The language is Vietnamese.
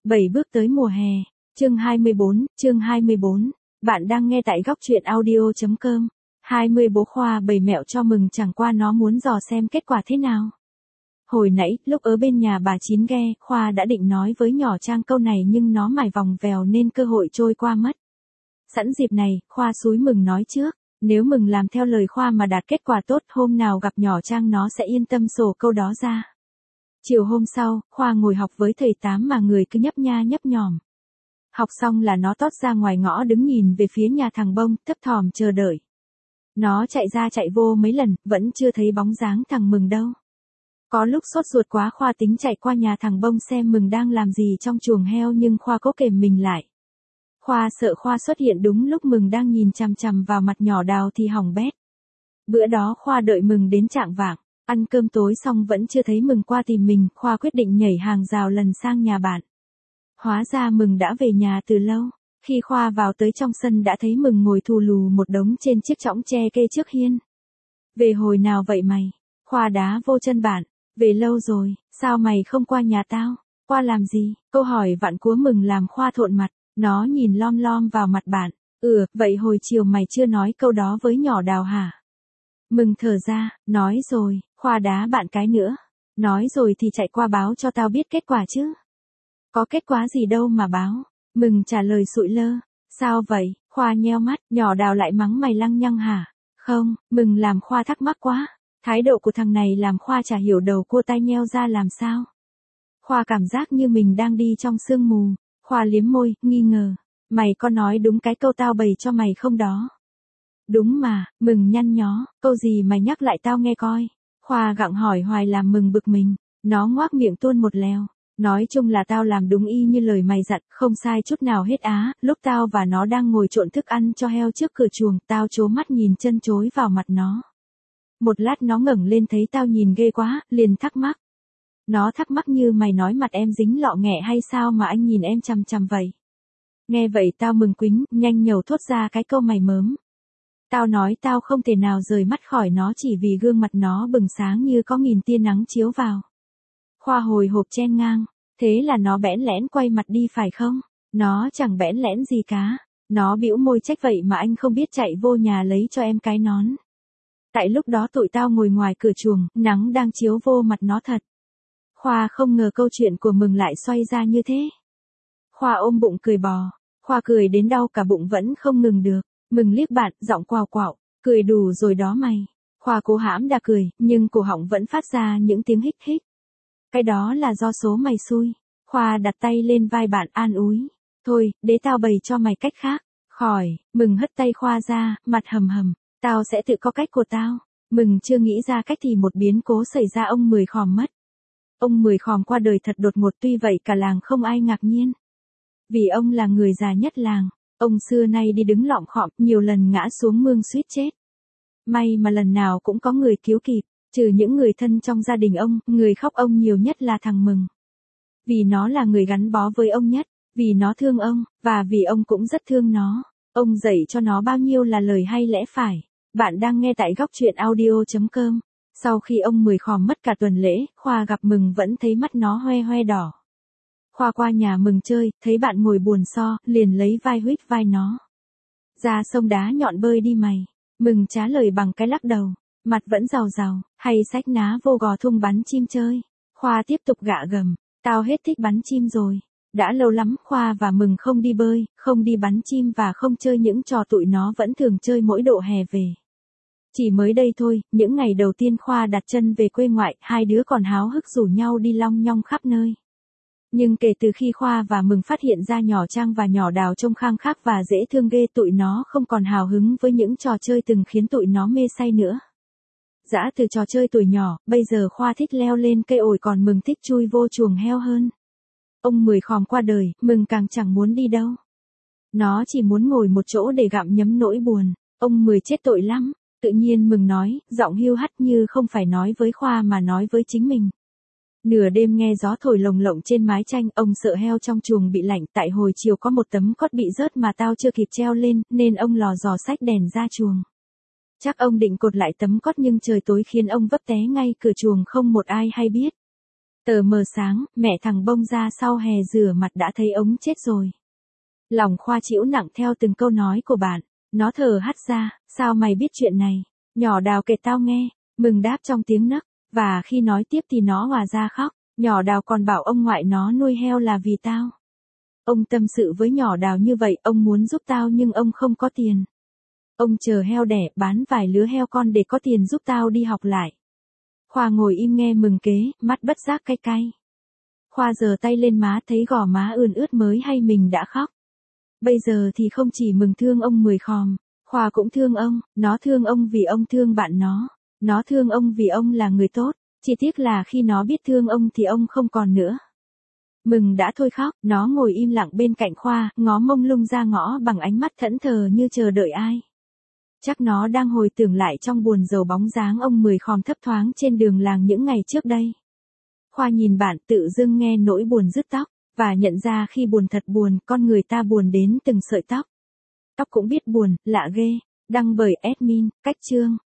7 bước tới mùa hè. Chương 24. Bạn đang nghe tại góc truyện audio.com. 20 bố Khoa bày mẹo cho mừng, chẳng qua nó muốn dò xem kết quả thế nào. Hồi nãy, lúc ở bên nhà bà Chín ghe, Khoa đã định nói với nhỏ Trang câu này nhưng nó mải vòng vèo nên cơ hội trôi qua mất. Sẵn dịp này, Khoa xúi Mừng nói trước, nếu Mừng làm theo lời Khoa mà đạt kết quả tốt, hôm nào gặp nhỏ Trang nó sẽ yên tâm sổ câu đó ra. Chiều hôm sau, Khoa ngồi học với thầy Tám mà người cứ nhấp nha nhấp nhòm. Học xong là nó tót ra ngoài ngõ đứng nhìn về phía nhà thằng Bông, thấp thỏm chờ đợi. Nó chạy ra chạy vô mấy lần, vẫn chưa thấy bóng dáng thằng Mừng đâu. Có lúc sốt ruột quá, Khoa tính chạy qua nhà thằng Bông xem Mừng đang làm gì trong chuồng heo, nhưng Khoa cố kềm mình lại. Khoa sợ Khoa xuất hiện đúng lúc Mừng đang nhìn chằm chằm vào mặt nhỏ Đào thì hỏng bét. Bữa đó Khoa đợi Mừng đến chạng vạng, ăn cơm tối xong vẫn chưa thấy Mừng qua tìm mình, Khoa quyết định nhảy hàng rào lần sang nhà bạn. Hóa ra Mừng đã về nhà từ lâu. Khi Khoa vào tới trong sân đã thấy Mừng ngồi thù lù một đống trên chiếc chõng tre kê trước hiên. Về hồi nào vậy mày? Khoa đá vô chân bạn. Về lâu rồi, sao mày không qua nhà tao? Qua làm gì? Câu hỏi vặn của Mừng làm Khoa thộn mặt. Nó nhìn lom lom vào mặt bạn. Vậy hồi chiều mày chưa nói câu đó với nhỏ Đào hả? Mừng thở ra, nói rồi. Khoa đá bạn cái nữa. Nói rồi thì chạy qua báo cho tao biết kết quả chứ. Có kết quả gì đâu mà báo. Mừng trả lời sụi lơ. Sao vậy? Khoa nheo mắt. Nhỏ Đào lại mắng mày lăng nhăng hả? Không. Mừng làm Khoa thắc mắc quá. Thái độ của thằng này làm Khoa chả hiểu đầu cua tai nheo ra làm sao. Khoa cảm giác như mình đang đi trong sương mù. Khoa liếm môi, nghi ngờ. Mày có nói đúng cái câu tao bày cho mày không đó? Đúng mà. Mừng nhăn nhó. Câu gì mày nhắc lại tao nghe coi. Khoa gặng hỏi hoài làm Mừng bực mình. Nó ngoác miệng tuôn một lèo. Nói chung là tao làm đúng y như lời mày dặn, không sai chút nào hết á. Lúc tao và nó đang ngồi trộn thức ăn cho heo trước cửa chuồng, tao trố mắt nhìn chân chối vào mặt nó. Một lát nó ngẩng lên thấy tao nhìn ghê quá, liền thắc mắc. Nó thắc mắc như mày nói mặt em dính lọ nghẹ hay sao mà anh nhìn em chằm chằm vậy? Nghe vậy tao mừng quính, nhanh nhẩu thốt ra cái câu mày mớm. Tao nói tao không thể nào rời mắt khỏi nó chỉ vì gương mặt nó bừng sáng như có nghìn tia nắng chiếu vào. Khoa hồi hộp chen ngang. Thế là nó bẽn lẽn quay mặt đi phải không? Nó chẳng bẽn lẽn gì cả. Nó bĩu môi trách vậy mà anh không biết chạy vô nhà lấy cho em cái nón. Tại lúc đó tụi tao ngồi ngoài cửa chuồng, nắng đang chiếu vô mặt nó thật. Khoa không ngờ câu chuyện của Mừng lại xoay ra như thế. Khoa ôm bụng cười bò. Khoa cười đến đau cả bụng vẫn không ngừng được. Mừng liếc bạn, giọng quào quạo. Cười đủ rồi đó mày. Khoa cố hãm đã cười, nhưng cổ họng vẫn phát ra những tiếng hích hích. Cái đó là do số mày xui. Khoa đặt tay lên vai bạn an ủi. Thôi, để tao bày cho mày cách khác. Khỏi. Mừng hất tay Khoa ra, mặt hầm hầm. Tao sẽ tự có cách của tao. Mừng chưa nghĩ ra cách thì một biến cố xảy ra, ông Mười Khòm mất. Ông Mười Khòm qua đời thật đột ngột, tuy vậy cả làng không ai ngạc nhiên. Vì ông là người già nhất làng. Ông xưa nay đi đứng lọm khọm, nhiều lần ngã xuống mương suýt chết. May mà lần nào cũng có người cứu kịp. Trừ những người thân trong gia đình ông, người khóc ông nhiều nhất là thằng Mừng. Vì nó là người gắn bó với ông nhất, vì nó thương ông, và vì ông cũng rất thương nó. Ông dạy cho nó bao nhiêu là lời hay lẽ phải. Bạn đang nghe tại góc truyện audio.com. Sau khi ông Mười Khòm mất cả tuần lễ, Khoa gặp Mừng vẫn thấy mắt nó hoe hoe đỏ. Khoa qua nhà Mừng chơi, thấy bạn ngồi buồn so, liền lấy vai huých vai nó. Ra sông đá nhọn bơi đi mày. Mừng trả lời bằng cái lắc đầu. Mặt vẫn rào rào, hay xách ná vô gò thung bắn chim chơi. Khoa tiếp tục gạ gầm. Tao hết thích bắn chim rồi. Đã lâu lắm Khoa và Mừng không đi bơi, không đi bắn chim và không chơi những trò tụi nó vẫn thường chơi mỗi độ hè về. Chỉ mới đây thôi, những ngày đầu tiên Khoa đặt chân về quê ngoại, hai đứa còn háo hức rủ nhau đi long nhong khắp nơi. Nhưng kể từ khi Khoa và Mừng phát hiện ra nhỏ Trang và nhỏ Đào trông khang khác và dễ thương ghê, tụi nó không còn hào hứng với những trò chơi từng khiến tụi nó mê say nữa. Dã từ trò chơi tuổi nhỏ, bây giờ Khoa thích leo lên cây ổi còn Mừng thích chui vô chuồng heo hơn. Ông Mười Khòm qua đời, Mừng càng chẳng muốn đi đâu. Nó chỉ muốn ngồi một chỗ để gặm nhấm nỗi buồn. Ông Mười chết tội lắm. Tự nhiên Mừng nói, giọng hiu hắt như không phải nói với Khoa mà nói với chính mình. Nửa đêm nghe gió thổi lồng lộng trên mái tranh, ông sợ heo trong chuồng bị lạnh, tại hồi chiều có một tấm cót bị rớt mà tao chưa kịp treo lên, nên ông lò dò xách đèn ra chuồng. Chắc ông định cột lại tấm cót nhưng trời tối khiến ông vấp té ngay cửa chuồng, không một ai hay biết. Tờ mờ sáng, mẹ thằng Bông ra sau hè rửa mặt đã thấy ống chết rồi. Lòng Khoa chịu nặng theo từng câu nói của bạn. Nó thở hắt ra, sao mày biết chuyện này? Nhỏ Đào kể tao nghe, Mừng đáp trong tiếng nấc, và khi nói tiếp thì nó hòa ra khóc. Nhỏ Đào còn bảo ông ngoại nó nuôi heo là vì tao. Ông tâm sự với nhỏ Đào như vậy, ông muốn giúp tao nhưng ông không có tiền. Ông chờ heo đẻ, bán vài lứa heo con để có tiền giúp tao đi học lại. Khoa ngồi im nghe Mừng kể, mắt bất giác cay cay. Khoa giơ tay lên má thấy gò má ươn ướt mới hay mình đã khóc. Bây giờ thì không chỉ Mừng thương ông Mười Khòm, Khoa cũng thương ông, nó thương ông vì ông thương bạn nó thương ông vì ông là người tốt, chỉ tiếc là khi nó biết thương ông thì ông không còn nữa. Mừng đã thôi khóc, nó ngồi im lặng bên cạnh Khoa, ngó mông lung ra ngõ bằng ánh mắt thẫn thờ như chờ đợi ai. Chắc nó đang hồi tưởng lại trong buồn rầu bóng dáng ông Mười Khòm thấp thoáng trên đường làng những ngày trước đây. Khoa nhìn bạn tự dưng nghe nỗi buồn rứt tóc, và nhận ra khi buồn thật buồn, con người ta buồn đến từng sợi tóc. Tóc cũng biết buồn, lạ ghê. Đăng bởi admin, Cách Chương.